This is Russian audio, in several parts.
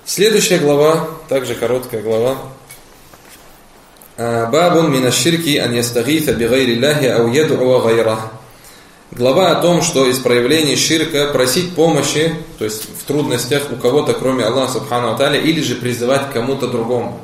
Следующая глава, также короткая глава. Бабун мина ширки ан ястагиса би гайри Аллахи ау яд'уа гайрах. Глава о том, что из проявлений ширка просить помощи, то есть в трудностях у кого-то, кроме Аллаха субхану ва тааля, или же призывать кому-то другому.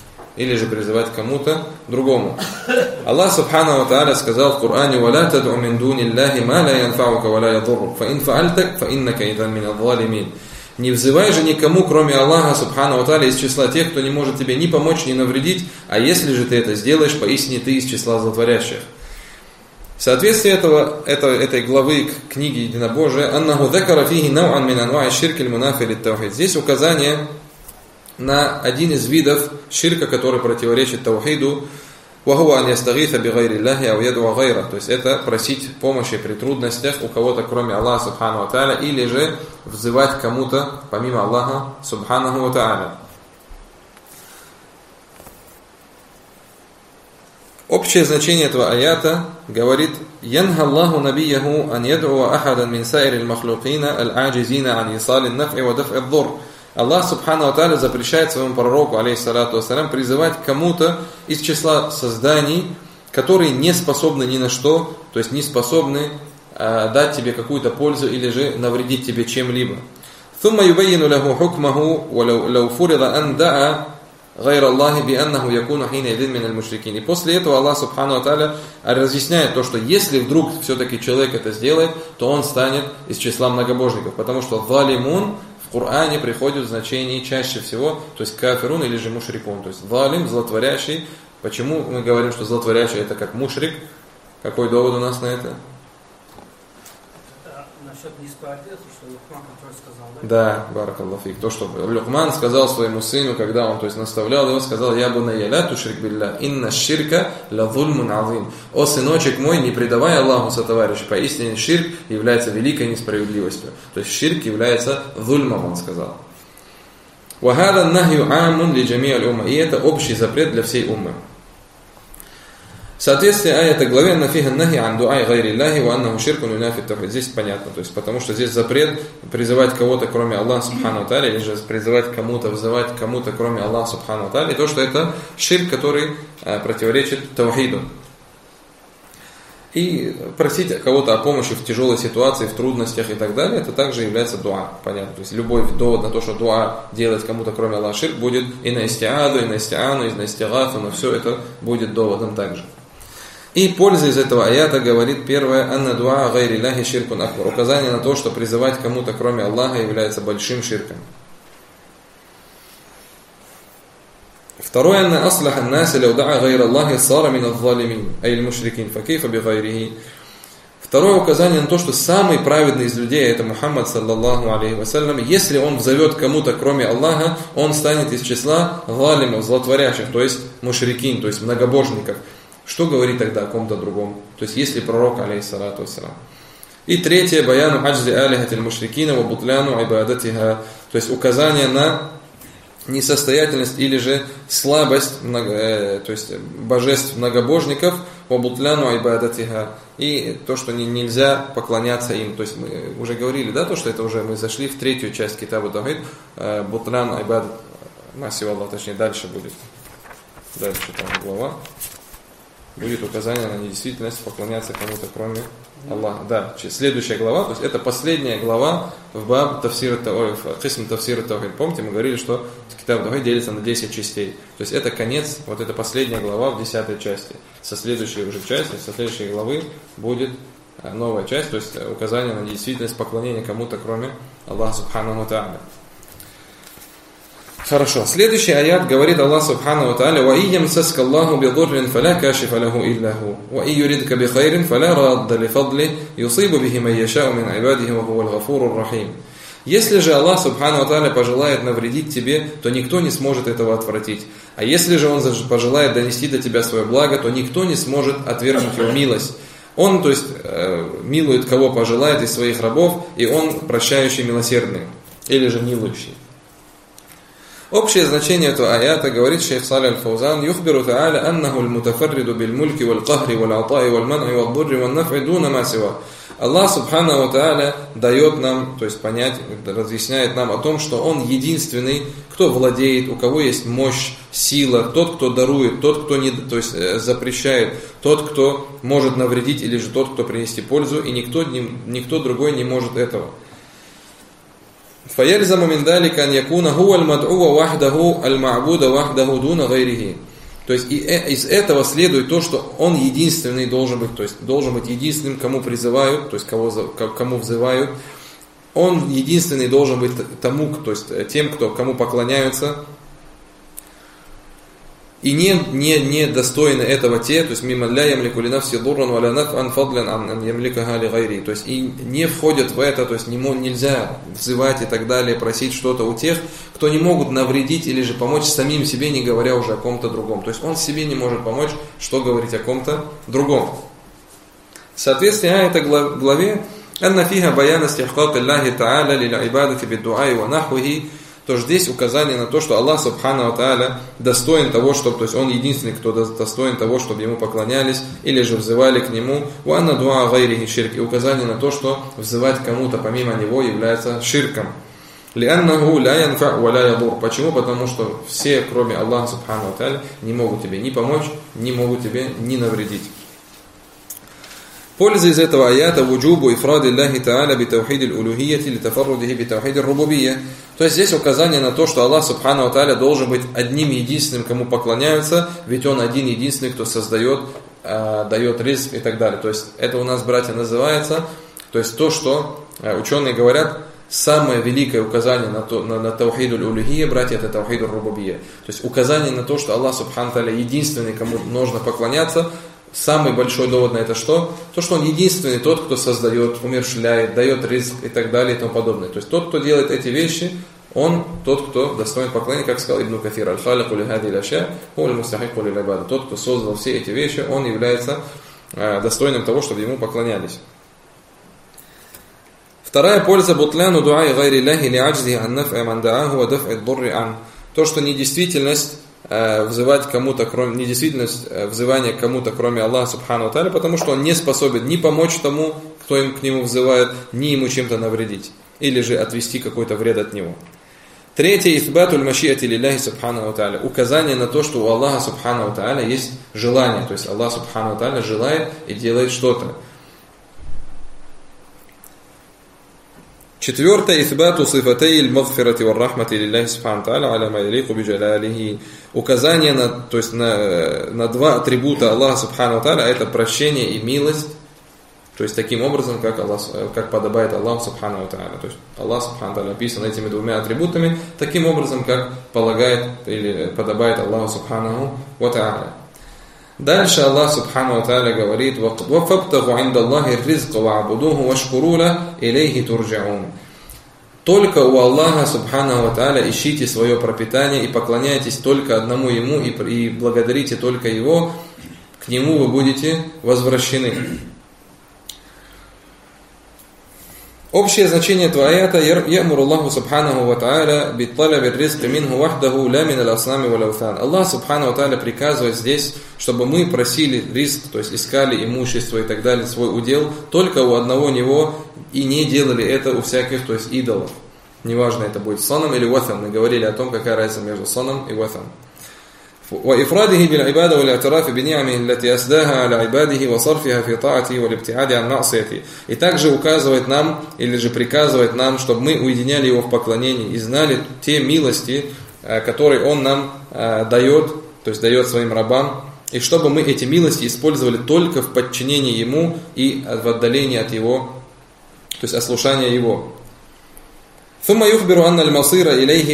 Аллах субхану ва тааля сказал в Коране: «Валя тад'у мин дуни Аллахи ма ла янфаука ва ла ядуррук, фа ин фа'альтак, фа иннака идан мин адh-дhalимин». Не взывай же никому, кроме Аллаха субхану ва тааля, из числа тех, кто не может тебе ни помочь, ни навредить, а если же ты это сделаешь, поистине ты из числа злотворящих. В соответствии этой главы книги Единобожия, «Аннаху закара фихи нау'ан мин анва'и ширки аль-мунафи лит-таухид». Здесь указание на один из видов ширка, который противоречит таухиду, «Вахуа ан ястагиса би гайри Аллахи ау яд'уа гайра». То есть это просить помощи при трудностях у кого-то, кроме Аллаха субхану ва тааля, или же взывать кому-то, помимо Аллаха субханаху ва тааля. Общее значение этого аята говорит: «Янха Аллаху набияху ан яд'уа ахадан мин сайрил махлукина аль-аджизина ан исалин наф'и ва даф'и ад-дур». Аллах субхану ва тааля запрещает своему пророку, алейхиссалату вассалям, призывать кому-то из числа созданий, которые не способны ни на что, то есть не способны дать тебе какую-то пользу или же навредить тебе чем-либо. ثم يبين له حكمه ولو فرض أن دعا غير الله بأنه يكون حينئذ من المشركين. И после этого Аллах субхану ва тааля разъясняет то, что если вдруг все-таки человек это сделает, то он станет из числа многобожников, потому что залимун в Коране приходит в значении чаще всего, то есть кафирун или же мушрикун, то есть залим, злотворящий. Почему мы говорим, что злотворящий это как мушрик? Какой довод у нас на это? Насчет несправедливости, что Лукман, который сказал, да? Да, баракаллаху фик. То, что Лукман сказал своему сыну, когда он, то есть, наставлял его, сказал: «Я бунайя ля тушрик билля, инна ширка ла зульмун азим». «О сыночек мой, не предавай Аллаху сотоварища, поистине ширк является великой несправедливостью». То есть ширк является зульмом, он сказал. «Ва хада нахью амун ли джами аль умма». И это общий запрет для всей уммы. В соответствии этой главе нафиха нахи ан дуай гайри Аллахи ва аннаху ширкун юнафи таухид. Здесь понятно, то есть потому что здесь запрет призывать кого-то, кроме Аллаха субхану ва тааля, или же призывать кому-то, взывать кому-то, кроме Аллаха субхану ва тааля, и то, что это ширк, который противоречит таухиду. И просить кого-то о помощи в тяжелой ситуации, в трудностях и так далее, это также является дуа, понятно. То есть любой довод на то, что дуа делать кому-то, кроме Аллаха, ширк, будет и на истиаду, и на истиану, и на истигафу, но все это будет доводом также. И польза из этого аята говорит первое: «Анна дуа гайри Аллахи ширкун акбар». Указание на то, что призывать кому-то, кроме Аллаха, является большим ширком. Второе: «Анна аслаха ан-наси лау да'a гайра Аллахи сара мин адh-дhalимин, ай аль-мушрикин, фа кейфа би гайрихи». Второе указание на то, что самый праведный из людей, это Мухаммад саллаллаху алейхи вассалям, если он взовет кому-то, кроме Аллаха, он станет из числа залимов, злотворящих, то есть мушрикин, то есть многобожников. Что говорит тогда о ком-то другом? То есть если пророк, алейхиссалату вассалам. И третье: «Баяну аджзи алихатиль мушрикина ва бутляну ибадатиха». То есть указание на несостоятельность или же слабость то есть божеств многобожников, ва бутляну ибадатиха. И то, что нельзя поклоняться им. То есть мы уже говорили, да, то, что это уже мы зашли в третью часть китаба Таухид. Бутляну ибадат, точнее дальше будет. Дальше там глава. Будет указание на недействительность поклоняться кому-то, кроме Аллаха. Да, следующая глава, то есть это последняя глава в баб тафсир кисм тафсир таухид. Помните, мы говорили, что китаб таухид делится на 10 частей. То есть это конец, вот эта последняя глава в 10 части. Со следующей уже части, со следующей главы будет новая часть, то есть указание на недействительность поклонения кому-то, кроме Аллаха субхану ва тааля. Хорошо. Следующий аят говорит Аллах субхану ва тааля: «Ва iyam saska Allahu bi dhurrin fala kashifa lahu illa hu, wa in yuridka bi khairin fala radda li fadli, yusibu bihi man yasha'u min ibadihi wa huwa al-ghafurur rahim». Если же Аллах субхану ва тааля пожелает навредить тебе, то никто не сможет этого отвратить. А если же Он пожелает донести до тебя свое благо, то никто не сможет отвергнуть Его милость. Он, то есть, милует кого пожелает из своих рабов, и Он прощающий, милосердный, или же милующий. Общее значение этого аята, говорит шейх Салих аль-Фаузан, «Юхбиру та'аля аннаху аль-мутафарриду биль-мульки валь-кахри валь-атаи валь-ман'и валь-дурри валь-наф'и дуна ма сива». Аллах Субханаху ва Тааля дает нам, то есть понять, разъясняет нам о том, что Он единственный, кто владеет, у кого есть мощь, сила, тот, кто дарует, тот, кто не, то есть запрещает, тот, кто может навредить, или же тот, кто принести пользу, и никто другой не может этого. فَيَلْزَمُ مِنْ ذَلِكَ أَنْ يَكُونَ هُوَ الْمَدْعُوَ وَحْدَهُ الْمَعْبُودَ وَحْدَهُ دُونَ غَيْرِهِ. То есть из этого следует то, что он единственный должен быть, то есть должен быть единственным, кому призывают, то есть кому взывают. Он единственный должен быть тому, то есть тем, кому поклоняются. И не достойны этого те, то есть мимо ля ямлику ли нафси дурран валя наф'ан фадлян ан ямликаха ли гайри. То есть и не входят в это, то есть нельзя взывать и так далее, просить что-то у тех, кто не могут навредить или же помочь самим себе, не говоря уже о ком-то другом. То есть он себе не может помочь, что говорить о ком-то другом. Соответственно, этой главе анна фиха баяна стихкак Аллахи та'аля лил ибадати биддуаи ва нахвихи. То здесь указание на то, что Аллах Субханаху ва Тааля достоин того, чтобы, то есть Он единственный, кто достоин того, чтобы Ему поклонялись или же взывали к Нему. Ва анна дуа гайрихи ширк. И указание на то, что взывать кому-то помимо Него является ширком. Лианнаху ла янфа ва ла ядур. Почему? Потому что все, кроме Аллаха Субханаху ва Тааля, не могут тебе ни помочь, не могут тебе ни навредить. Польза из этого аята вуджубу ифрады Аллахи Та'аля би тавхид аль-улухийяти ли тафаррудихи би тавхид аль-рубубийя. То есть здесь указание на то, что Аллах Субханаху ва Тааля должен быть одним единственным, кому поклоняются, ведь Он один единственный, кто создает, дает ризк и так далее. То есть это у нас, братья, называется, то есть то, что ученые говорят, самое великое указание на тавхид аль-улухийя, братья, это тавхид аль-рубубийя. То есть указание на то, что Аллах Субханаху ва Тааля единственный, кому нужно поклоняться. Самый большой довод на это что? То, что Он единственный тот, кто создает, умерщвляет, дает ризк и так далее и тому подобное. То есть тот, кто делает эти вещи, он тот, кто достоин поклонения, как сказал Ибн Кафир, аль-халику ли хади ля-ша, хуа аль-мустахику ли ля-ибада. Тот, кто создал все эти вещи, он является достойным того, чтобы ему поклонялись. Вторая польза бутляну дуа гайри ляхи ли аджзи ан наф'а ман да'аху ва даф'и ад-дурри ан. То, что недействительность взывать кому-то, недействительность взывания кому-то, кроме Аллаха Субханаху ва Тааля, потому что он не способен ни помочь тому, кто к нему взывает, ни ему чем-то навредить, или же отвести какой-то вред от него. Третье, исбатуль машиати лилляхи Субханаху ва Тааля. Указание на то, что у Аллаха Субханаху ва Тааля есть желание, то есть Аллах Субханаху ва Тааля желает и делает что-то. Четвертое, исбату сифатей аль-магфирати вар-рахмати лилляхи Субханаху ва Тааля аля ма ялику би джалалихи. Указание то есть на два атрибута Аллаха Субханаху ва Тааля, это прощение и милость, то есть таким образом, как подобает Аллаху Субханаху ва Тааля. То есть Аллах Субханаху ва Тааля описан этими двумя атрибутами, таким образом, как полагает или подобает Аллаху Субханаху ва Тааля. Дальше Аллах Субханаху ва Тааля говорит: «Вафабтагу инда Аллахи ризка ва'будуху вашкурула илейхи турджаун». Только у Аллаха Субханаху ва Тааля ищите свое пропитание и поклоняйтесь только одному Ему и благодарите только Его, к Нему вы будете возвращены. Общее значение этого аята: «Ямуру Аллаху Субханаху ва Тааля битталаби ризки минху вахдаху ла мин аль-аснами вал аутан». Аллах Субханаху ва Тааля приказывает здесь, чтобы мы просили ризк, то есть искали имущество и так далее, свой удел, только у одного Него, и не делали это у всяких, то есть идолов. Неважно, это будет санам или ватан. Мы говорили о том, какая разница между санам и ватан. وإفراده بالعبادة والاعتراف بنعمه التي أسداها على عباده وصرفها في طاعته والابتعاد عن معصيته. И также указывает нам, или же приказывает нам, чтобы мы уединяли Его в поклонении и знали те милости, которые Он нам дает, то есть дает своим рабам, и чтобы мы эти милости использовали только в подчинении Ему и в отдалении от Его, то есть ослушания Его. ثم يخبر أن المصير إليه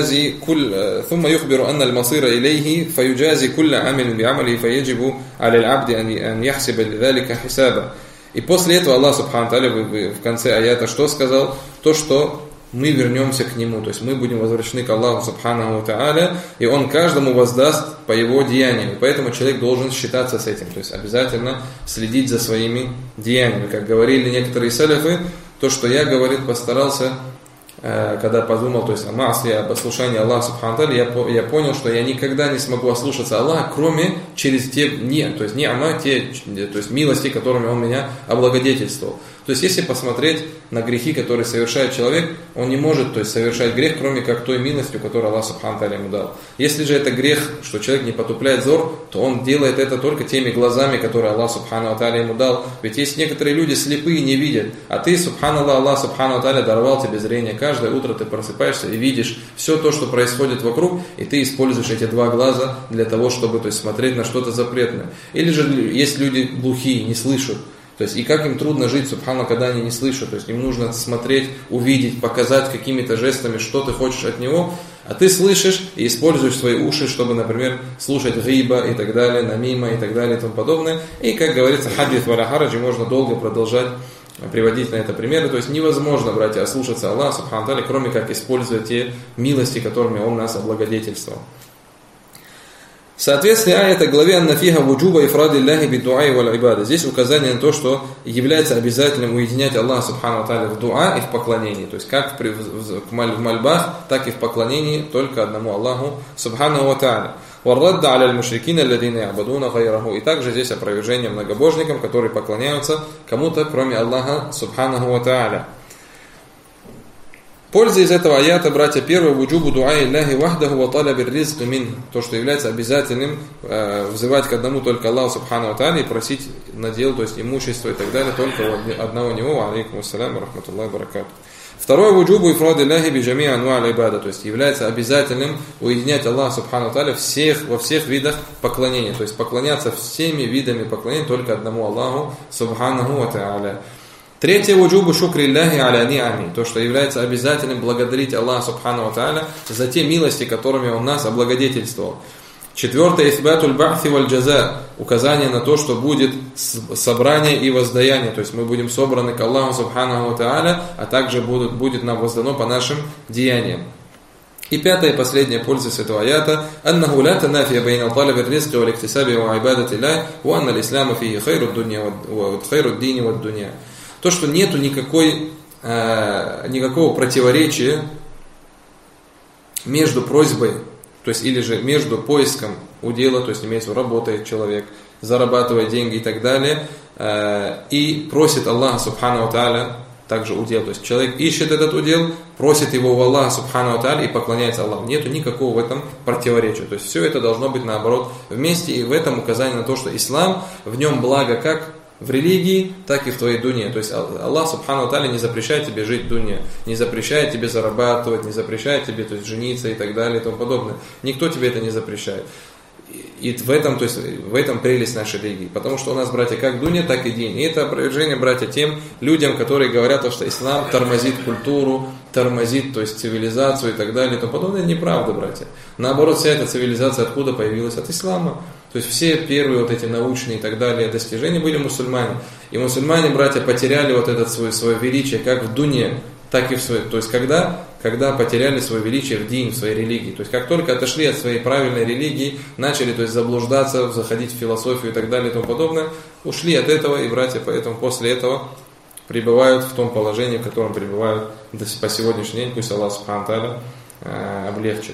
فيجازي كل عمل بعمله فيجب على العبد أن يحسب لذلك حسابا. И после этого Аллах Субханаху ва Тааля в конце аята что сказал? То, что мы вернемся к Нему, то есть мы будем возвращены к Аллаху Субханаху ва Тааля, и Он каждому воздаст по его деяниям. Поэтому человек должен считаться с этим, то есть обязательно следить за своими деяниями. Как говорили некоторые салафы, то, что я, говорит, постарался когда подумал, то есть о масле, об ослушании Аллаха Субхану Тааля, я понял, что я никогда не смогу ослушаться Аллаха, кроме через те, то есть милости, которыми Он меня облагодетельствовал. То есть если посмотреть на грехи, которые совершает человек, он не может, то есть, совершать грех, кроме как той милостью, которую Аллах Субхану Тааля ему дал. Если же это грех, что человек не потупляет взор, то он делает это только теми глазами, которые Аллах Субхану Тааля ему дал. Ведь есть некоторые люди слепые, не видят, а ты, Субханаллах, Аллах Субхану Тааля даровал тебе зрение. Каждое утро ты просыпаешься и видишь все то, что происходит вокруг, и ты используешь эти два глаза для того, чтобы, то есть, смотреть на что-то запретное. Или же есть люди глухие, не слышат. То есть, и как им трудно жить, субхана, когда они не слышат. То есть, им нужно смотреть, увидеть, показать какими-то жестами, что ты хочешь от него. А ты слышишь и используешь свои уши, чтобы, например, слушать гиба и так далее, намима и так далее и тому подобное. И, как говорится, хадис валя хараджи, можно долго продолжать приводить на это примеры. То есть, невозможно, братья, ослушаться Аллаха, субхана тааля, кроме как используя те милости, которыми Он нас облагодетельствовал. Соответствие аята главе «Аннафиха вуджуба ифради Аллахи бидуа валь ибада». Здесь указание на то, что является обязательным уединять Аллаха Субхану Тааля в дуа и в поклонении. То есть как в мольбах, так и в поклонении только одному Аллаху Субхану Тааля. «Варрадда аля аль-мушрикина алладина ябадуна гайраху». И также здесь опровержение многобожникам, которые поклоняются кому-то, кроме Аллаха Субхану Тааля. Польза из этого аята, братья, первое, вуджубу дуа Илляхи вахдаху ва талабир ризк мин, то, что является обязательным взывать к одному только Аллаху Субхану Тааля и просить надел, то есть имущество и так далее, только у одного Него. Алейкум ассалям ва рахматуллахи ва баракату. Второе, вуджубу ифрад Илляхи биджами анва аль-ибада, то есть является обязательным уединять Аллаха Субхану Тааля во всех видах поклонения, то есть поклоняться всеми видами поклонения только одному Аллаху Субхану Тааля. Третье, вуджубу шукри Илляхи аля ни'ами, то, что является обязательным благодарить Аллаха Субхану Тааля за те милости, которыми Он нас облагодетельствовал. Четвертое, исбатуль бахти валь джаза, указание на то, что будет собрание и воздаяние, то есть мы будем собраны к Аллаху Субхану Тааля, а также будет нам воздано по нашим деяниям. И пятая и последняя польза с этого аята: «Аннаху ла танафия байна талаби ар-ризqi вал иктисаби ва ибадати Аллах, ва анна ал-ислама фиhi хайру ад-дини вад-дуня». То, что нету никакого противоречия между просьбой, то есть или же между поиском удела, то есть имеется в виду, работает человек, зарабатывает деньги и так далее, и просит Аллаха Субхану Тааля также удел. То есть человек ищет этот удел, просит его у Аллаха Субхану Тааля и поклоняется Аллаху. Нету никакого в этом противоречия. То есть все это должно быть наоборот вместе, и в этом указание на то, что ислам, в нем благо как в религии, так и в твоей дуне. То есть Аллах Субхану Тааля не запрещает тебе жить в дуне, не запрещает тебе зарабатывать, не запрещает тебе, то есть, жениться и так далее и тому подобное. Никто тебе это не запрещает. И в этом прелесть нашей религии. Потому что у нас, братья, как в дуне, так и день. И это опровержение, братья, тем людям, которые говорят, что ислам тормозит культуру, тормозит, то есть цивилизацию и так далее и тому подобное. Это неправда, братья. Наоборот, вся эта цивилизация откуда появилась? От ислама. То есть все первые вот эти научные и так далее достижения были мусульмане. И мусульмане, братья, потеряли вот это свое величие как в дуне, так и в своей. То есть когда потеряли свое величие в дин, в своей религии. То есть как только отошли от своей правильной религии, начали, то есть, заблуждаться, заходить в философию и так далее и тому подобное, ушли от этого, и братья поэтому после этого пребывают в том положении, в котором пребывают по сегодняшний день. Пусть Аллах Субхану Тааля облегчит.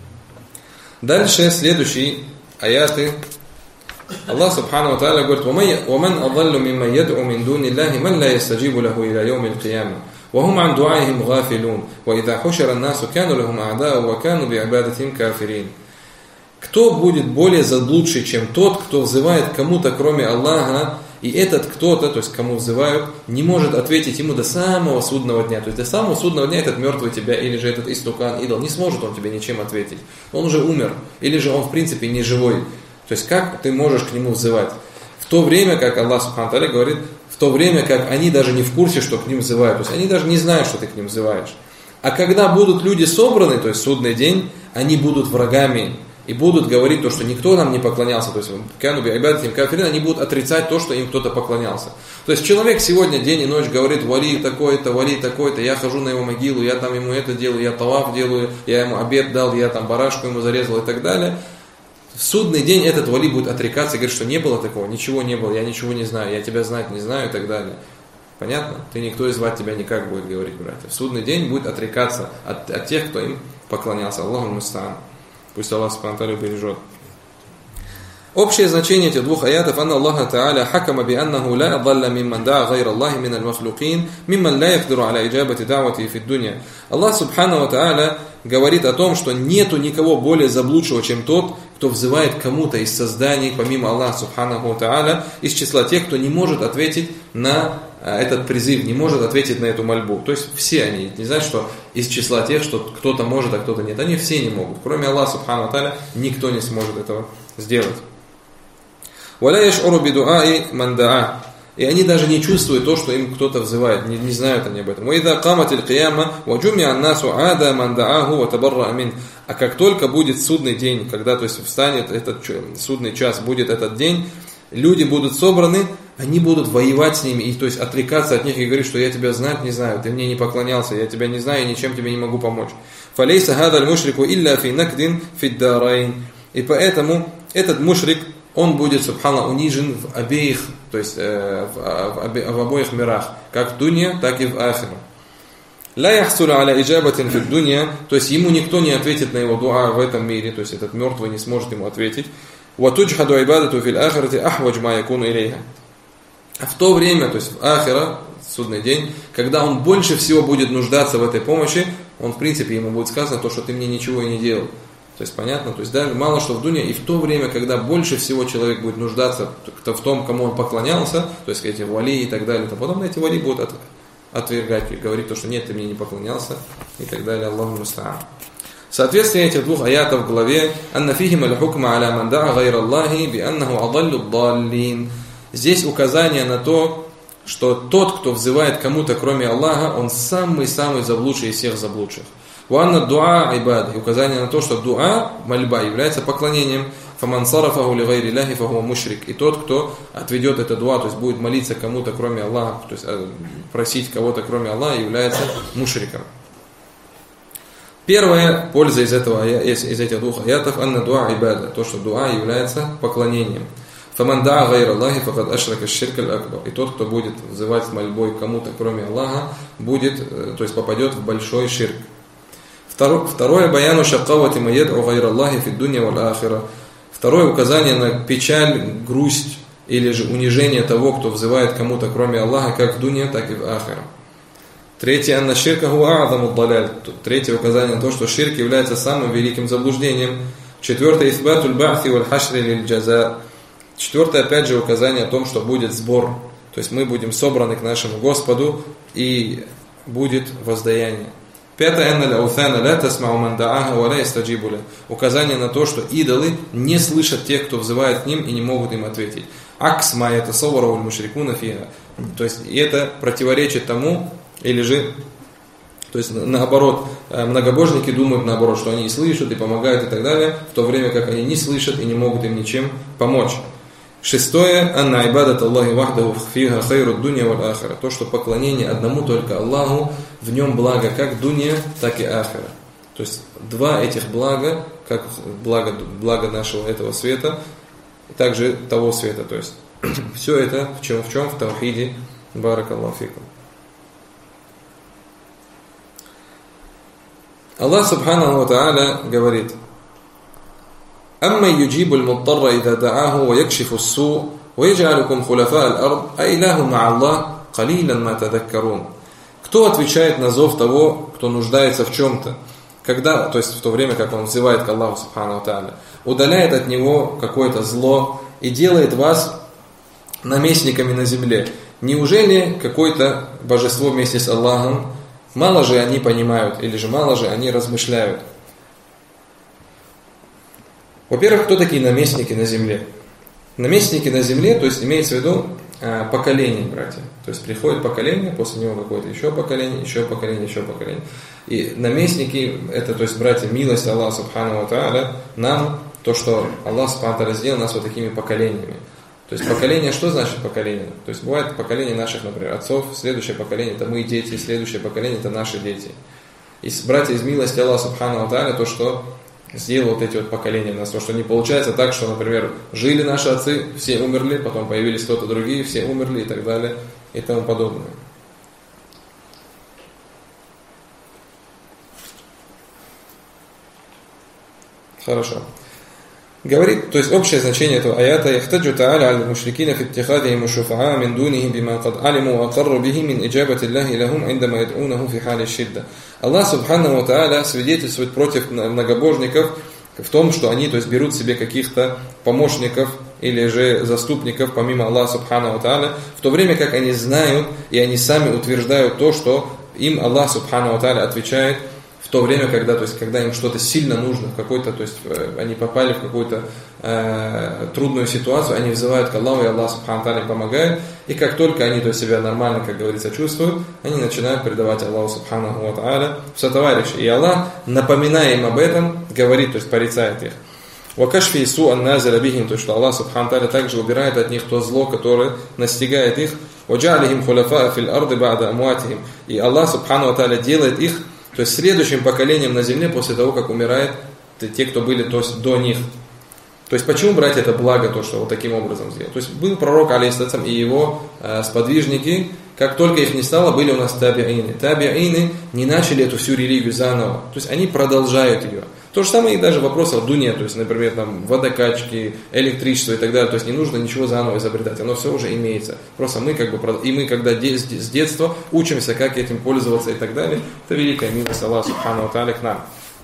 Дальше следующие аяты. Аллах Субхану Тааля говорит: «Ваман адаллу мимман яд'у мин дуни Аллахи ман ла ястаджибу лаху иля яумил кияма. وهم عن دعائهم غافلون وإذا حشر الناس كانوا لهم أعداء وكانوا بعبادتهم كافرين». Кто будет более заблудший, чем тот, кто взывает кому-то, кроме Аллаха, и этот кто-то, то есть кому взывают, не может ответить ему до самого судного дня. То есть до самого судного дня этот мертвый тебя, или же этот истукан, идол, не сможет он тебе ничем ответить. Он уже умер, или же он в принципе не живой. То есть как ты можешь к нему взывать? В то время, как Аллах Субхану Тааля говорит, в то время, как они даже не в курсе, что к ним взывают. То есть они даже не знают, что ты к ним взываешь. А когда будут люди собраны, то есть судный день, они будут врагами и будут говорить то, что никто нам не поклонялся. То есть они будут отрицать то, что им кто-то поклонялся. То есть человек сегодня день и ночь говорит: вали такой-то, я хожу на его могилу, я там ему это делаю, я таваф делаю, я ему обед дал, я там барашку ему зарезал и так далее. В судный день этот вали будет отрекаться и говорить, что не было такого, ничего не было, я ничего не знаю, я тебя знать не знаю и так далее. Понятно? Ты никто и звать тебя никак будет, говорить братья. В судный день будет отрекаться от тех, кто им поклонялся. Аллаху муста'ан. Пусть Аллах субхану ва тааля бережет. Общее значение этих двух аятов: «Анна Аллаха Та'аля хакама би аннаху ла адалла мимман да'a гайра Аллахи мин аль-махлукин, мимман ла якдиру аля иджабати да'вати фи дунья». Аллах субхану ва тааля говорит о том, что нету никого более заблудшего, чем тот, кто взывает кому-то из созданий, помимо Аллаха субхану ва тааля, из числа тех, кто не может ответить на этот призыв, не может ответить на эту мольбу. То есть все они, не знают, что из числа тех, что кто-то может, а кто-то нет. Они все не могут. Кроме Аллаха субхану ва тааля никто не сможет этого сделать. «Валя яш'уру бидуаи ман да'a». И они даже не чувствуют то, что им кто-то взывает, не знают они об этом. «Ваида каматиль кияма, ваджуми'а аннасу ада ман да'аху ва табарра амин». А как только будет судный день, когда, то есть, встанет этот судный час, будет этот день, люди будут собраны, они будут воевать с ними, и, то есть отрекаться от них и говорить, что я тебя знать не знаю, ты мне не поклонялся, я тебя не знаю и ничем тебе не могу помочь. «Фалейса хадаль мушрику илля фи накдин фиддарайн». И поэтому этот мушрик, он будет, субхана, унижен в обеих, то есть в обоих мирах, как в дунья, так и в ахира. «Ла яхсуля аля иджабатин фи дунья», то есть ему никто не ответит на его дуа в этом мире, то есть этот мертвый не сможет ему ответить. «Ва туджхаду ибадату фил ахирати ахвадж ма якуну илейха». А в то время, то есть в ахира, судный день, когда он больше всего будет нуждаться в этой помощи, он, в принципе, ему будет сказано то, что ты мне ничего и не делал. То есть понятно, то есть даже мало что в дуне, и в то время, когда больше всего человек будет нуждаться в том, кому он поклонялся, то есть эти вали и так далее, то потом эти вали будут отвергать и говорить то, что нет, ты мне не поклонялся и так далее. Аллаху муста'ан. Соответствие этих двух аятов в главе: «Анна фихим аль-хукма аля ман да'a гайра Аллахи би аннаху адаллю даллин». Здесь указание на то, что тот, кто взывает кому-то кроме Аллаха, он самый-самый заблудший из всех заблудших. «Ванна дуа айбад». И указание на то, что дуа, мольба, является поклонением. «Фаман сарафаху ли гайри ляхи фахуа мушрик». И тот, кто отведет это дуа, то есть будет молиться кому-то кроме Аллаха, то есть просить кого-то кроме Аллаха, является мушриком. Первая польза из этих двух аятов: «Анна дуа айбада». То, что дуа является поклонением. «Фаман да'a гайра Аллахи факад ашрака ширк аль-акбар». И тот, кто будет взывать с мольбой кому-то кроме Аллаха, будет, то есть попадет в большой ширк. Второе: «Баяну шаккавати ма яд'у гайра Аллахи фи дунья валь ахира». Второе указание на печаль, грусть или же унижение того, кто взывает кому-то кроме Аллаха, как в дунья, так и в ахира. Третье: «Анна ширка хуа а'заму даляль». Третье указание на то, что ширк является самым великим заблуждением. Четвертое: «Исбатуль ба'си валь хашри лиль джаза». Четвертое, опять же, указание о том, что будет сбор. То есть мы будем собраны к нашему Господу и будет воздаяние. Пятое: указание на то, что идолы не слышат тех, кто взывает к ним, и не могут им ответить. Аксма это совару мушрикуна фига. То есть это противоречит тому, или же, то есть наоборот, многобожники думают наоборот, что они и слышат, и помогают, и так далее, в то время как они не слышат и не могут им ничем помочь. Шестое: «Анна ибадат Аллахи вахдаху фиха хайру дунья валь ахира». То, что поклонение одному только Аллаху, в нем благо как дунья, так и ахира. То есть два этих блага, как благо нашего этого света, также того света. То есть все это в чем? В таухиде. Баракаллаху фикум. Аллах субханаху ва тааля говорит: «Амма юджибуль муттарра ида да'аху ва якшифу ссу ва ядж'алукум хуляфа аль-ард, а илаху ма'аллах калилан ма тадаккарун». Кто отвечает на зов того, кто нуждается в чем-то, когда, то есть в то время, как он взывает к Аллаху субханаху ва тааля, удаляет от него какое-то зло и делает вас наместниками на земле? Неужели какое-то божество вместе с Аллахом, мало же они понимают, или же мало же они размышляют? Во-первых, кто такие наместники на земле? Наместники на земле, то есть имеется в виду поколение, братья. То есть приходит поколение, после него какое-то еще поколение, еще поколение, еще поколение. И наместники, это, то есть, братья, милость Аллаха субхану ва тааля нам, то, что Аллах субхану ва тааля сделал нас вот такими поколениями. То есть поколение, что значит поколение? То есть бывает поколение наших, например, отцов, следующее поколение это мы дети, следующее поколение это наши дети. И братья, из милости Аллаха субхану ва тааля, то, что сделал вот эти вот поколения у нас, то, что не получается так, что, например, жили наши отцы, все умерли, потом появились кто-то другие, все умерли и так далее и тому подобное. Хорошо. Говорит, то есть общее значение этого аята: «Яхтаджу та'аля аль-мушрикина фи иттихадихим шуфа'a мин дунихи бима кад алиму ва акарру бихи мин иджабати Аллахи лахум индама яд'унаху фи хали шидда». Аллах субханаху ва та'аля свидетельствует против многобожников в том, что они, то есть, берут себе каких-то помощников или же заступников помимо Аллаха субханаху ва та'аля, в то время как они знают и они сами утверждают то, что им Аллах субханаху ва та'аля отвечает в то время, когда, то есть, когда им что-то сильно нужно, в какой-то, то есть они попали в какую-то трудную ситуацию, они взывают к Аллаху, и Аллах субхану ва помогает, и как только они, то есть, себя нормально, как говорится, чувствуют, они начинают предавать Аллаху субхану ва тааля в сотоварищи. И Аллах, напоминая им об этом, говорит, то есть порицает их. «Вакашфи ису анназаля бихим», то есть, что Аллах субхану ва также убирает от них то зло, которое настигает их. «Ваджалихим хуляфаа фил арды ба'да амуатихим». И Аллах субхану ва делает их, то есть, следующим поколением на земле после того, как умирают те, кто были, то есть, до них. То есть, почему брать это благо, то, что вот таким образом сделать? То есть, был пророк, алейхиссалям, и его сподвижники, как только их не стало, были у нас таби'ины. Таби'ины не начали эту всю религию заново. То есть, они продолжают ее. То же самое и даже вопросы в дуне, то есть, например, там, водокачки, электричество и так далее. То есть, не нужно ничего заново изобретать, оно все уже имеется. Просто мы, как бы, и мы, когда с детства учимся, как этим пользоваться и так далее, это великая милость Аллаха субхану ва тааля к нам.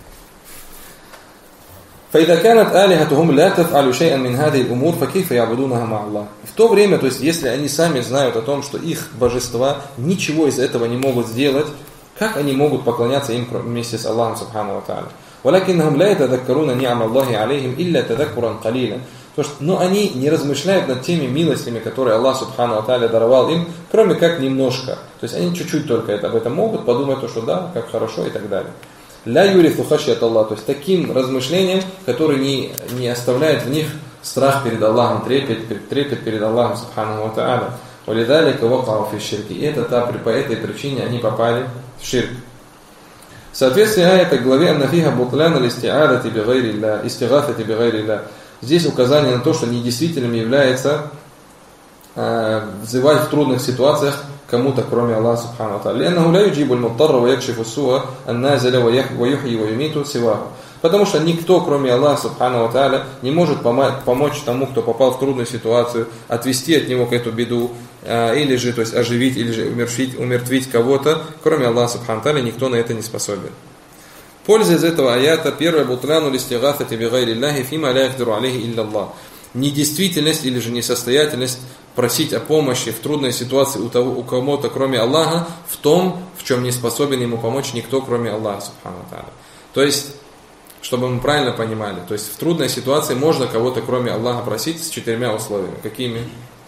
فإذا كانت آلهتهم لا تفعل شيئا من هذه الأمور فكيف يعبدونها مع الله. В то время, то есть, если они сами знают о том, что их божества ничего из этого не могут сделать, как они могут поклоняться им вместе с Аллахом субхану ва тааля? ولكنهم لا يتذكرون نعم الله عليهم إلا تذكرا قليلا. Но они не размышляют над теми милостями, которые Аллах субхану ва тааля даровал им, кроме как немножко. То есть они чуть-чуть только об этом могут подумать, что да, как хорошо и так далее. لا يورث خشية الله, то есть таким размышлением, который не оставляет в них страх перед Аллахом, трепет перед Аллахом субхану ва тааля. ولذلك وقعوا في الشرك. И это по этой причине они попали в ширк. В соответствии аята к главе «Аннафиха бутляна листи'адати бигайрилля», истигафати бигайрилля. Здесь указание на то, что недействительным является взывать в трудных ситуациях кому-то, кроме Аллаха субхану ва тааля. «Лианнаху ла юджибу аль-муттарра ва якшифу ас-суа ан-назиля ва юхьи ва юмиту сиваху». Потому что никто, кроме Аллаха субхану ва тааля, не может помочь тому, кто попал в трудную ситуацию, отвести от него эту беду, или же, то есть, оживить, или же умертвить кого-то, кроме Аллаха субхану ва тааля, никто на это не способен. Польза из этого аята: первое, бутляну листигафати бигайриллахи фима ла яхдиру алейхи илля Аллах. Недействительность или же несостоятельность просить о помощи в трудной ситуации у кого-то, кроме Аллаха, в том, в чем не способен ему помочь никто, кроме Аллаха субхану ва тааля. То есть, чтобы мы правильно понимали, то есть в трудной ситуации можно кого-то, кроме Аллаха, просить с 4 условиями. Какими?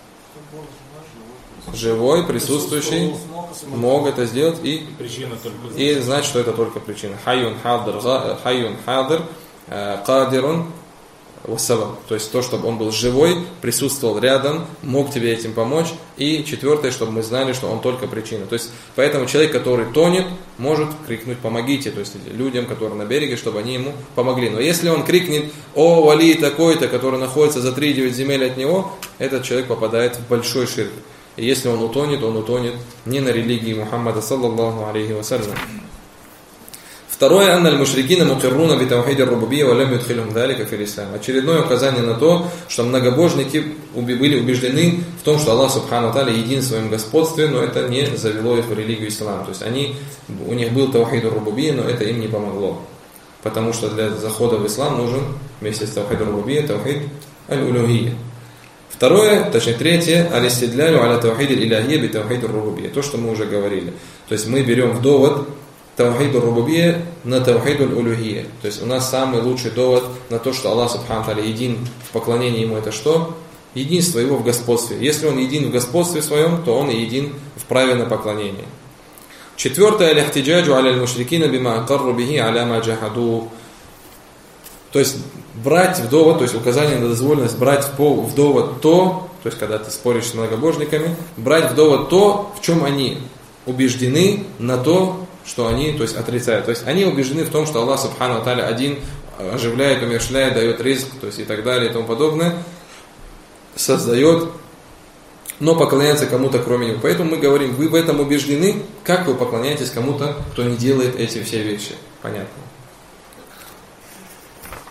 Живой, присутствующий, мог это сделать и знать, что это только причина. Хайюн хадир, кадирун вассабаб. То есть то, чтобы он был живой, присутствовал рядом, мог тебе этим помочь. И 4, чтобы мы знали, что он только причина. То есть поэтому человек, который тонет, может крикнуть «помогите», то есть людям, которые на береге, чтобы они ему помогли. Но если он крикнет «О, вали такой-то», который находится за 3-9 земель от него, этот человек попадает в большой ширк. И если он утонет не на религии Мухаммада саллаллаху алейхи вассалям. Второе, анна аль-мушрикина мукирруна би таухиди рубубия ва лам юдхилхум залика фил ислам. Очередное указание на то, что многобожники были убеждены в том, что Аллах субхану ва тааля един в своем господстве, но это не завело их в религию ислам. То есть у них был таухид рубубия, но это им не помогло. Потому что для захода в ислам нужен вместе с таухид рубубия таухид аль-улухия. Второе, точнее третье, алистидлялю аля таухид аль-илахия би таухид рубубия. То, что мы уже говорили. То есть мы берем в довод таухид рубубия на таухид аль-улухия. То есть у нас самый лучший довод на то, что Аллах субхану тааля един в поклонении Ему, это что? Единство Его в господстве. Если Он един в господстве своем, то Он и един в праве на поклонение. Четвертое, аль-ихтиджаджу аля аль-мушрикина бима акарру бихи аля ма джахаду. То есть брать в довод, то есть указание на дозволенность брать в довод то есть когда ты споришь с многобожниками, брать в довод то, в чем они убеждены, на то, что они, то есть отрицают. То есть они убеждены в том, что Аллах субхану ва тааля один оживляет, умерщвляет, дает ризк, то есть и так далее и тому подобное, создает, но поклоняется кому-то кроме Него. Поэтому мы говорим, вы в этом убеждены, как вы поклоняетесь кому-то, кто не делает эти все вещи. Понятно.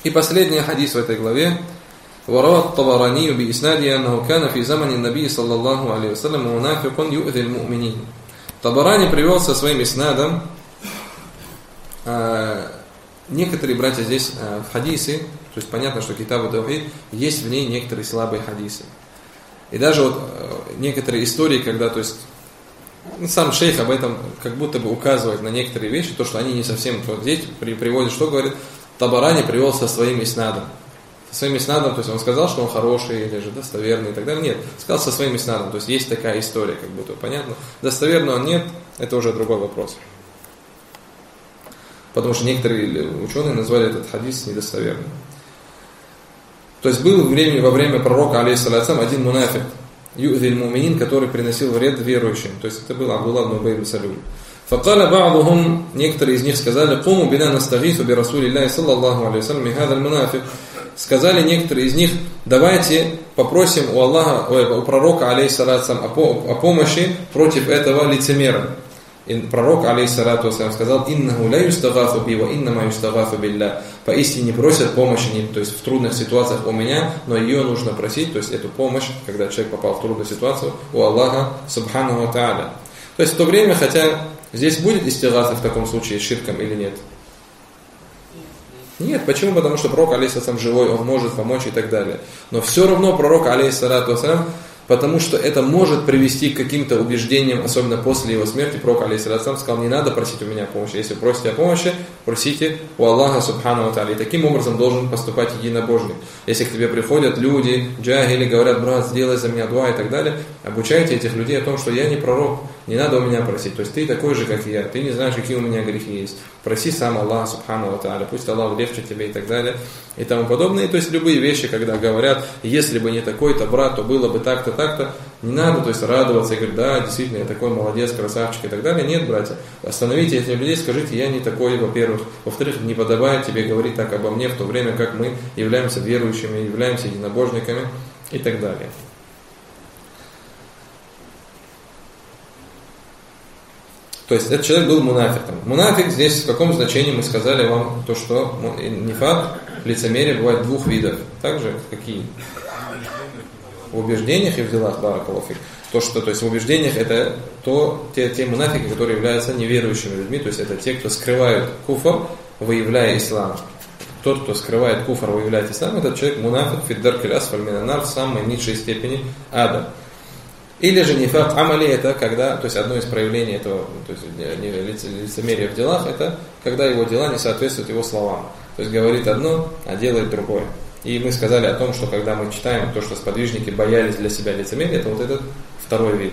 И последний хадис в этой главе. وروى الطبراني بإسناده أنه كان في زمن النبي صلى الله عليه وسلم منافق يؤذي المؤمنين. Табарани привел со своим иснадом. Некоторые братья здесь в хадисы, то есть понятно, что Китабу Таухид, есть в ней некоторые слабые хадисы. И даже вот некоторые истории, когда, то есть, сам шейх об этом как будто бы указывает на некоторые вещи, то, что они не совсем, вот здесь приводит, что говорит, Табарани привел со своим иснадом. Со своим иснадом, то есть он сказал, что он хороший или же достоверный и так далее. Нет, сказал со своим иснадом, то есть есть такая история, как будто понятно. Достоверный он нет, это уже другой вопрос. Потому что некоторые ученые назвали этот хадис недостоверным. То есть был во время пророка, алейхиссалям, один мунафик, ю'зиль муминин, который приносил вред верующим. То есть это был Абдулла ибн Убай ибн Салюль. فقال بعضهم, некоторые из них сказали, قوموا بنا نستغيث برسول الله صلى الله عليه وسلم هذا المنافق. Сказали некоторые из них, давайте попросим у Аллаха, у пророка, алейхиссалям, о помощи против этого лицемера. И пророк, алейхиссалату вассалям, сказал, «Иннаху ля юстагафу би, ва иннама юстагафу билля». Поистине просят помощи, то есть в трудных ситуациях у меня, но ее нужно просить, то есть эту помощь, когда человек попал в трудную ситуацию, у Аллаха, субханаху ва тааля. То есть в то время, хотя здесь будет истигаса в таком случае с ширком или нет? Нет, почему? Потому что пророк, алейхиссалам, живой, он может помочь и так далее. Но все равно пророк, алейхиссалату вассалям, потому что это может привести к каким-то убеждениям, особенно после его смерти. Пророк, алейхиссалам, сказал, не надо просить у меня помощи. Если вы просите о помощи, просите у Аллаха, субхану ва тааля. И таким образом должен поступать единобожник. Если к тебе приходят люди, джахили, говорят, брат, сделай за меня дуа и так далее, обучайте этих людей о том, что я не пророк, не надо у меня просить. То есть ты такой же, как и я, ты не знаешь, какие у меня грехи есть. Проси сам Аллаха, субхану ва тааля, пусть Аллах улегчит тебе и так далее. И тому подобное. То есть любые вещи, когда говорят, если бы не такой-то брат, то было бы так-то, так-то, не надо, то есть радоваться и говорить, да, действительно, я такой молодец, красавчик и так далее. Нет, братья, остановите этих людей, скажите, я не такой, во-первых. Во-вторых, не подобает тебе говорить так обо мне, в то время как мы являемся верующими, являемся единобожниками и так далее. То есть этот человек был мунафиком. Мунафик здесь в каком значении мы сказали вам то, что нифак, лицемерие бывает двух видов. Также какие? В убеждениях и в делах, баракаллаху фик. То есть в убеждениях это те мунафики, которые являются неверующими людьми, то есть это те, кто скрывают куфр, выявляя ислам. Тот, кто скрывает куфр, выявляет ислам, этот человек мунафик фиддаркиль асфаль минанар, в самой низшей степени ада. Или же нифак амали, это когда, то есть одно из проявлений этого, то есть лицемерия в делах, это когда его дела не соответствуют его словам. То есть говорит одно, а делает другое. И мы сказали о том, что когда мы читаем то, что сподвижники боялись для себя лицемерия, это вот этот второй вид.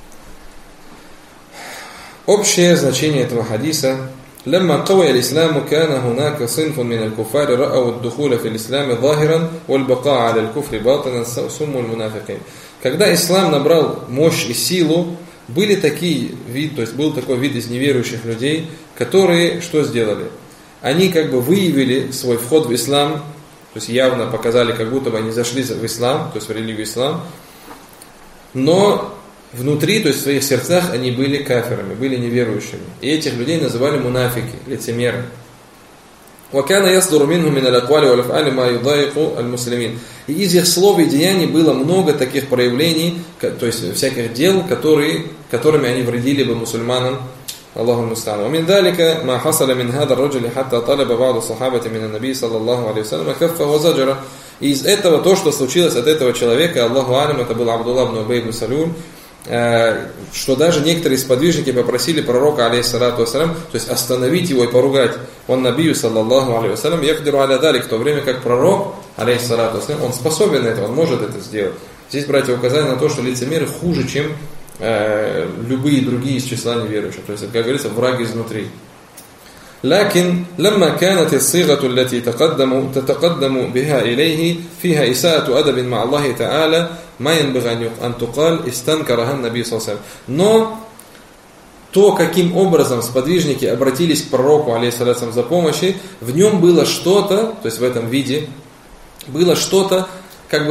Общее значение этого хадиса. لما قوي الإسلام كان هناك صنف من الكفار رأوا الدخول في الإسلام ظاهرا والبقاء على الكفر باطنا سموا المنافقين. Когда ислам набрал мощь и силу, были такие вид, то есть был такой вид из неверующих людей, которые что сделали? Они как бы выявили свой вход в ислам, то есть явно показали, как будто бы они зашли в ислам, то есть в религию ислам, но внутри, то есть в своих сердцах они были кафирами, были неверующими. И этих людей называли мунафики, лицемеры. وَكَانَ يَصْدُرُ مِنْهُ مِنَ الْأَقْوَالِ وَالْأَفْعَالِ مَا يُضَايِقُ الْمُسْلِمِينَ. И из их слов и деяний было много таких проявлений, то есть всяких дел, которыми они вредили бы мусульманам. Аллаху муста'ан. ومن ذلك ما حصل من هذا الرجل حتى طلب بعض الصحابة من النبي صلى الله عليه وسلم كفه وزجره. И из этого то, что случилось от этого человека, Аллаху алим, это был Абдулла ибн Убай ибн Салюль, что даже некоторые сподвижники попросили пророка, алейхиссалату вассалям, то есть остановить его и поругать. Он набию, саллаллаху алейхи вассалям, якдиру аля далик, в то время как пророк, алейхиссалату вассалям, он способен на это, он может это сделать. Здесь, братья, указали на то, что лицемеры хуже, чем любые другие из числа неверующих. То есть, как говорится, враг изнутри. لكن لما كانت الصيغة التي تتقدم بها إليه فيها إساءة أدب مع الله تعالى ما ينبغي أن تقال استنكرها النبي صلى الله عليه وسلم. Но то, каким образом сподвижники обратились к пророку, алейхиссалям, за помощью, в нем было что-то, то есть в этом виде, было что-то, как бы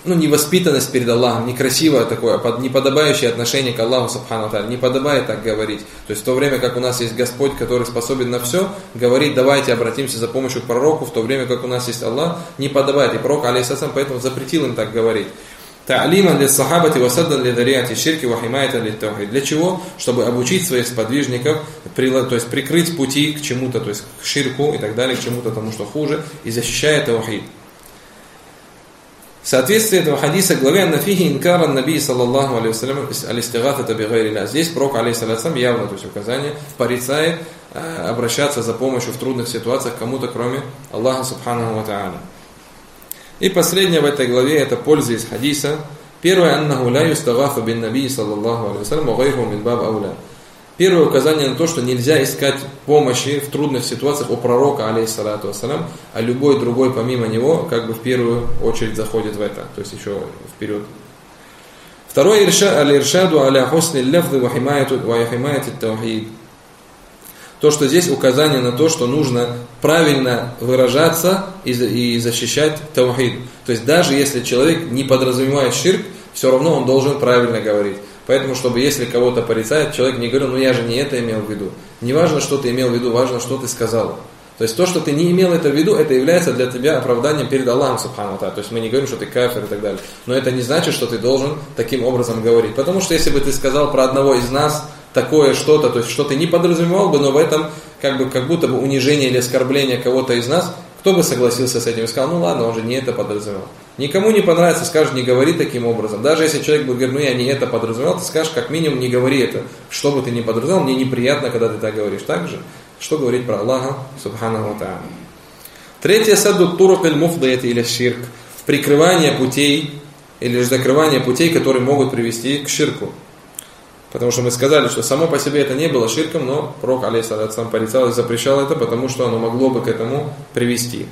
невоспитанность перед Аллахом, некрасивое такое, неподобающее отношение к Аллаху Субхану Тааля. Не подобает так говорить. То есть в то время, как у нас есть Господь, который способен на все, говорит, давайте обратимся за помощью к пророку, в то время, как у нас есть Аллах, не подобает. И пророк, алейхиссалям, поэтому запретил им так говорить. Та'лиман лис-сахабати ва саддан ли-дариати ширки ва химаятан лит-таухид. Для чего? Чтобы обучить своих сподвижников, то есть прикрыть пути к чему-то, то есть к ширку и так далее, к чему-то тому, что хуже, и защищая таухид. В соответствии этого хадиса главе «Аннафихи инкара наби саллаллаху алейхи вассалям алистигатата бигайрилля». Здесь пророк алейхиссалям явно, то есть указание, порицает обращаться за помощью в трудных ситуациях к кому-то, кроме Аллаха субханаху ва тааля. И последнее в этой главе это польза из хадиса. Первое, аннаху ла юстагафу бин наби саллаллаху алейхи вассалям ва гайруху мин баб ауля. Первое указание на то, что нельзя искать помощи в трудных ситуациях у пророка, алейхиссалату вассалям, а любой другой помимо него, как бы в первую очередь заходит в это, то есть еще вперед. Второе, аль-иршаду аля хусни лафзи ва химаяти таухид. То, что здесь указание на то, что нужно правильно выражаться и защищать таухид. То есть даже если человек не подразумевает ширк, все равно он должен правильно говорить. Поэтому, чтобы если кого-то порицает, человек не говорил, я же не это имел в виду. Не важно, что ты имел в виду, важно, что ты сказал. То есть то, что ты не имел это в виду, это является для тебя оправданием перед Аллахом субхану ва. То есть мы не говорим, что ты кафир и так далее. Но это не значит, что ты должен таким образом говорить. Потому что если бы ты сказал про одного из нас такое что-то, то есть что ты не подразумевал бы, но в этом как будто бы унижение или оскорбление кого-то из нас, кто бы согласился с этим и сказал, ладно, он же не это подразумевал. Никому не понравится, скажешь, не говори таким образом. Даже если человек будет говорить, я не это подразумевал, ты скажешь, как минимум, не говори это. Что бы ты ни подразумевал, мне неприятно, когда ты так говоришь. Так же, что говорить про Аллаха, субханаху ва тааля. Третье, садду турук аль-муфдаяти иля ширк. Прикрывание путей, или же закрывание путей, которые могут привести к ширку. Потому что мы сказали, что само по себе это не было ширком, но пророк, алейхиссалям, порицал и запрещал это, потому что оно могло бы к этому привести.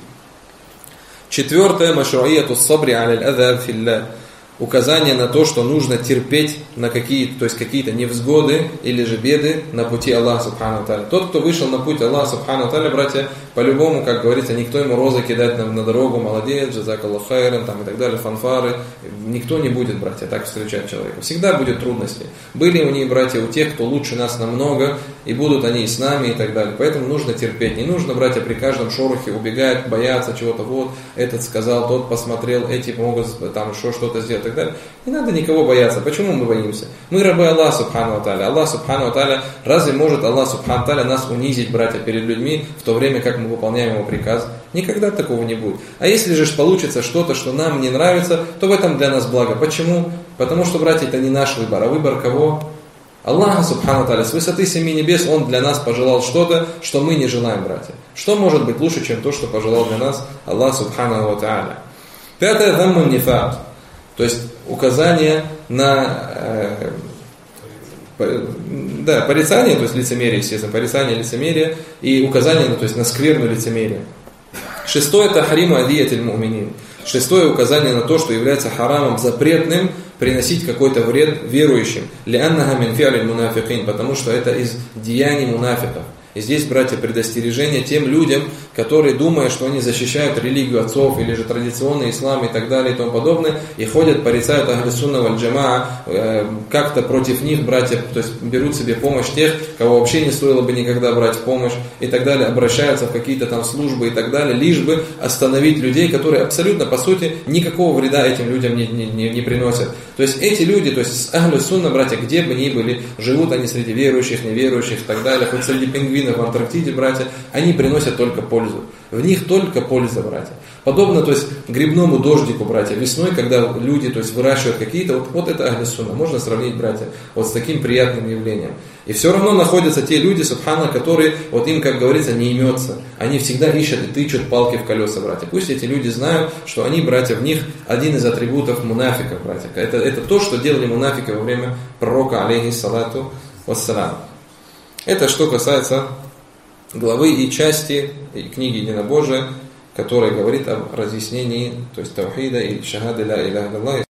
Четвертое, машруияту сабри аля аль-адha филля. Указание на то, что нужно терпеть на какие-то невзгоды или же беды на пути Аллаха субхану ва тааля. Тот, кто вышел на путь Аллаха субхану ва тааля, братья, по-любому, как говорится, никто ему розы кидать на дорогу, молодец, джазакаллаху хайран, там и так далее, фанфары. Никто не будет, братья, так встречать человека. Всегда будет трудности. Были у них, братья, у тех, кто лучше нас намного, и будут они и с нами, и так далее. Поэтому нужно терпеть. Не нужно, братья, при каждом шорохе убегать, бояться чего-то. Вот, этот сказал, тот посмотрел, эти могут там еще что-то сделать, и так далее. Не надо никого бояться. Почему мы боимся? Мы рабы Аллаха субхану ва тааля. Аллах субхану ва тааля, разве может Аллах субхану ва тааля нас унизить, братья, перед людьми, в то время как мы выполняем его приказ? Никогда такого не будет. А если же получится что-то, что нам не нравится, то в этом для нас благо. Почему? Потому что, братья, это не наш выбор, а выбор кого? Аллаха субхану ва тааля. С высоты 7 небес Он для нас пожелал что-то, что мы не желаем, братья. Что может быть лучше, чем то, что пожелал для нас Аллах субхану ва тааля? Пятое, даммун нифак. То есть указание на порицание, то есть лицемерие, естественно, порицание лицемерия и указание на скверну лицемерия. Шестое, тахриму адиятиль му'минин. Шестое, указание на то, что является харамом запретным приносить какой-то вред верующим. Лианнаха мин фи'алиль мунафикин, потому что это из деяний мунафиков. И здесь, братья, предостережение тем людям, которые, думая, что они защищают религию отцов или же традиционный ислам и так далее и тому подобное, и ходят, порицают ахлю сунна валь джамаа, как-то против них, братья, то есть берут себе помощь тех, кого вообще не стоило бы никогда брать помощь и так далее, обращаются в какие-то там службы и так далее, лишь бы остановить людей, которые абсолютно, по сути, никакого вреда этим людям не приносят. То есть эти люди, то есть ахлю сунна, братья, где бы ни были, живут они среди верующих, неверующих и так далее, хоть среди пингвинов в Антарктиде, братья, они приносят только пользу. В них только польза, братья. Подобно, то есть, грибному дождику, братья, весной, когда люди, то есть, выращивают какие-то, вот это ахлю сунна, можно сравнить, братья, вот с таким приятным явлением. И все равно находятся те люди, субхана, которые, вот им, как говорится, не имется. Они всегда ищут и тычут палки в колеса, братья. Пусть эти люди знают, что они, братья, в них один из атрибутов мунафиков, братья. Это то, что делали мунафики во время пророка, алейхиссалату вассалам. Это что касается главы и части и книги Единобожия, которая говорит о разъяснении, то есть таухида и шахады ля иляха илlallah.